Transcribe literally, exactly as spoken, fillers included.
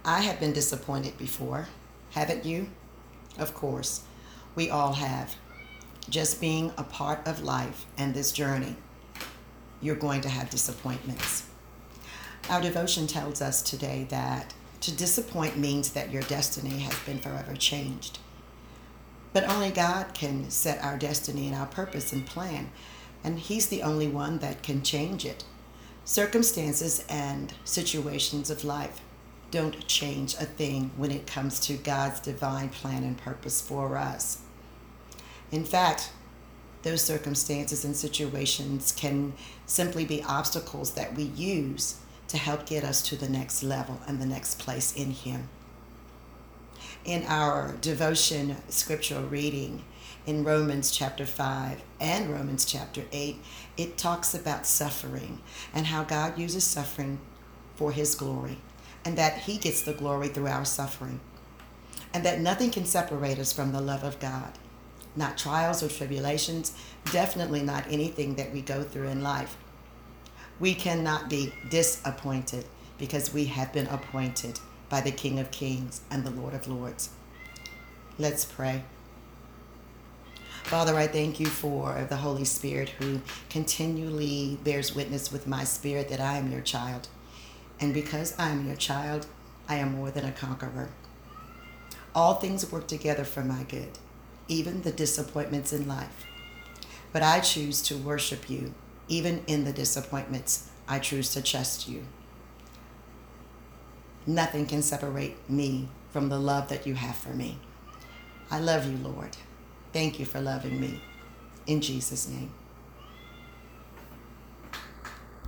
I have been disappointed before. Haven't you? Of course. We all have. Just being a part of life and this journey, you're going to have disappointments. Our devotion tells us today that to disappoint means that your destiny has been forever changed. But only God can set our destiny and our purpose and plan, and He's the only one that can change it. Circumstances and situations of life don't change a thing when it comes to God's divine plan and purpose for us. In fact, those circumstances and situations can simply be obstacles that we use to help get us to the next level and the next place in Him. In our devotion scriptural reading in Romans chapter five and Romans chapter eight, it talks about suffering and how God uses suffering for His glory, and that He gets the glory through our suffering, and that nothing can separate us from the love of God. Not trials or tribulations, definitely not anything that we go through in life. We cannot be disappointed because we have been appointed by the King of Kings and the Lord of Lords. Let's pray. Father, I thank you for the Holy Spirit who continually bears witness with my spirit that I am your child. And because I am your child, I am more than a conqueror. All things work together for my good, even the disappointments in life. But I choose to worship you. Even in the disappointments, I choose to trust you. Nothing can separate me from the love that you have for me. I love you, Lord. Thank you for loving me. In Jesus' name.